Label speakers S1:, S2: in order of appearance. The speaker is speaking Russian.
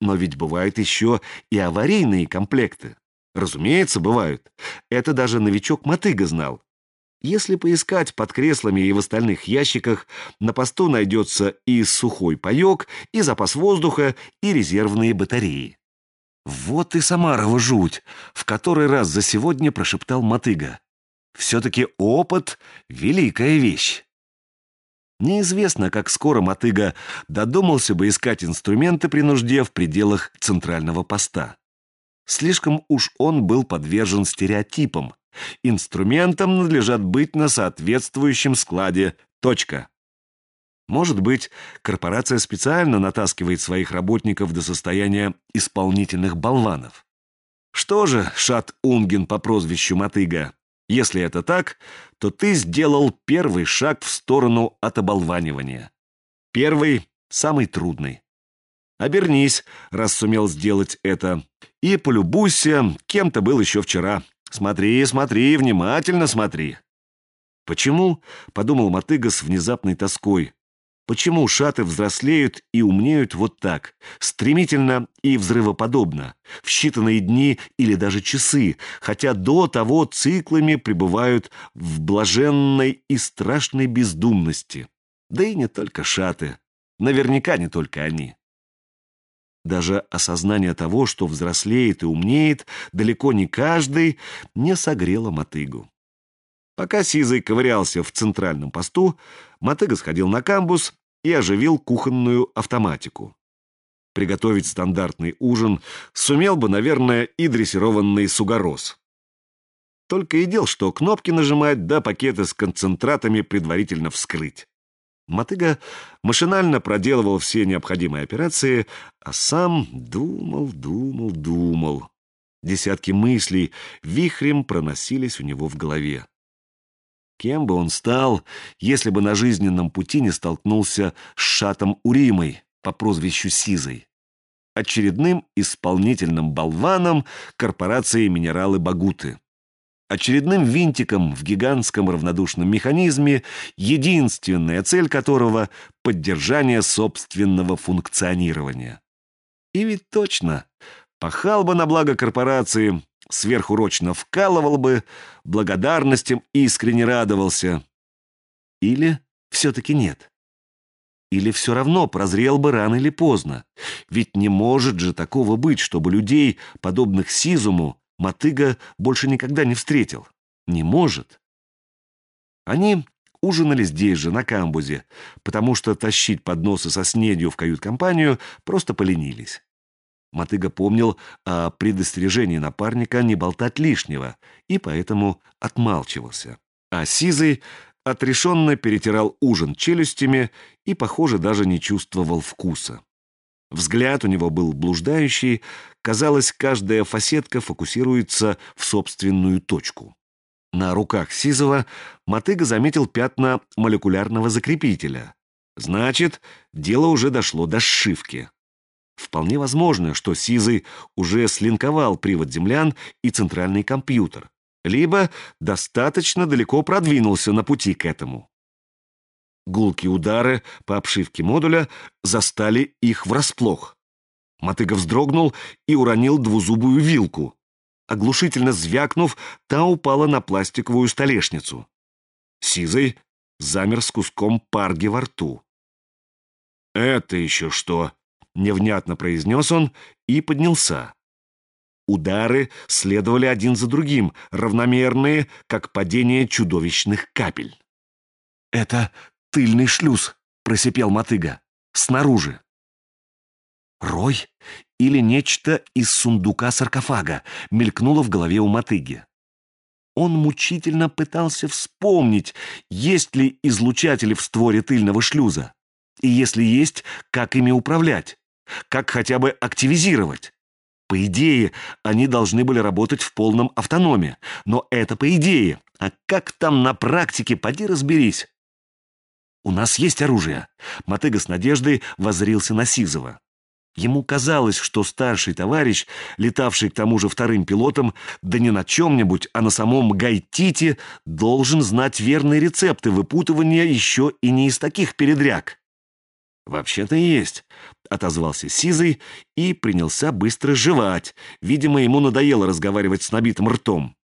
S1: Но ведь бывают еще и аварийные комплекты. Разумеется, бывают. Это даже новичок Мотыга знал. Если поискать под креслами и в остальных ящиках, на посту найдется и сухой паек, и запас воздуха, и резервные батареи. «Вот и Самарова жуть!» — в который раз за сегодня прошептал Мотыга. «Все-таки опыт — великая вещь». Неизвестно, как скоро Мотыга додумался бы искать инструменты при нужде в пределах центрального поста. Слишком уж он был подвержен стереотипам. Инструментам надлежат быть на соответствующем складе. Точка. Может быть, корпорация специально натаскивает своих работников до состояния исполнительных болванов. Что же, Шат Унген по прозвищу Мотыга, если это так, то ты сделал первый шаг в сторону от оболванивания. Первый, самый трудный. Обернись, раз сумел сделать это, и полюбуйся, кем ты был еще вчера. Смотри, смотри, внимательно смотри. Почему, подумал Мотыга с внезапной тоской, почему шаты взрослеют и умнеют вот так, стремительно и взрывоподобно, в считанные дни или даже часы, хотя до того циклами пребывают в блаженной и страшной бездумности. Да и не только шаты, наверняка не только они. Даже осознание того, что взрослеет и умнеет, далеко не каждый, не согрело Мотыгу. Пока Сизый ковырялся в центральном посту, Мотыга сходил на камбус и оживил кухонную автоматику. Приготовить стандартный ужин сумел бы, наверное, и дрессированный сугорос. Только и дел, что кнопки нажимать, да пакеты с концентратами предварительно вскрыть. Мотыга машинально проделывал все необходимые операции, а сам думал. Десятки мыслей вихрем проносились у него в голове. Кем бы он стал, если бы на жизненном пути не столкнулся с Шатом Уримой по прозвищу Сизый, очередным исполнительным болваном корпорации «Минералы Багуты», очередным винтиком в гигантском равнодушном механизме, единственная цель которого — поддержание собственного функционирования. И ведь точно, пахал бы на благо корпорации, сверхурочно вкалывал бы, благодарностям искренне радовался. Или все-таки нет? Или все равно прозрел бы рано или поздно? Ведь не может же такого быть, чтобы людей, подобных Сизому, Мотыга больше никогда не встретил. Не может. Они ужинали здесь же, на камбузе, потому что тащить подносы со снедью в кают-компанию просто поленились. Мотыга помнил о предостережении напарника не болтать лишнего и поэтому отмалчивался. А Сизый отрешенно перетирал ужин челюстями и, похоже, даже не чувствовал вкуса. Взгляд у него был блуждающий, казалось, каждая фасетка фокусируется в собственную точку. На руках Сизова Мотыга заметил пятна молекулярного закрепителя. Значит, дело уже дошло до сшивки. Вполне возможно, что Сизый уже слинковал привод землян и центральный компьютер, либо достаточно далеко продвинулся на пути к этому. Гулкие удары по обшивке модуля застали их врасплох. Мотыга вздрогнул и уронил двузубую вилку. Оглушительно звякнув, та упала на пластиковую столешницу. Сизый замер с куском парги во рту. «Это еще что?» — невнятно произнес он и поднялся. Удары следовали один за другим, равномерные, как падение чудовищных капель. «Это тыльный шлюз», — просипел Мотыга. «Снаружи». «Рой или нечто из сундука-саркофага», — мелькнуло в голове у Мотыги. Он мучительно пытался вспомнить, есть ли излучатели в створе тыльного шлюза. И если есть, как ими управлять? Как хотя бы активизировать? По идее, они должны были работать в полном автономе. Но это по идее. А как там на практике, поди разберись. «У нас есть оружие». Мотыга с надеждой воззрился на Сизова. Ему казалось, что старший товарищ, летавший к тому же вторым пилотом, да не на чем-нибудь, а на самом Гайтите, должен знать верные рецепты выпутывания еще и не из таких передряг. «Вообще-то есть», — отозвался Сизый и принялся быстро жевать. Видимо, ему надоело разговаривать с набитым ртом.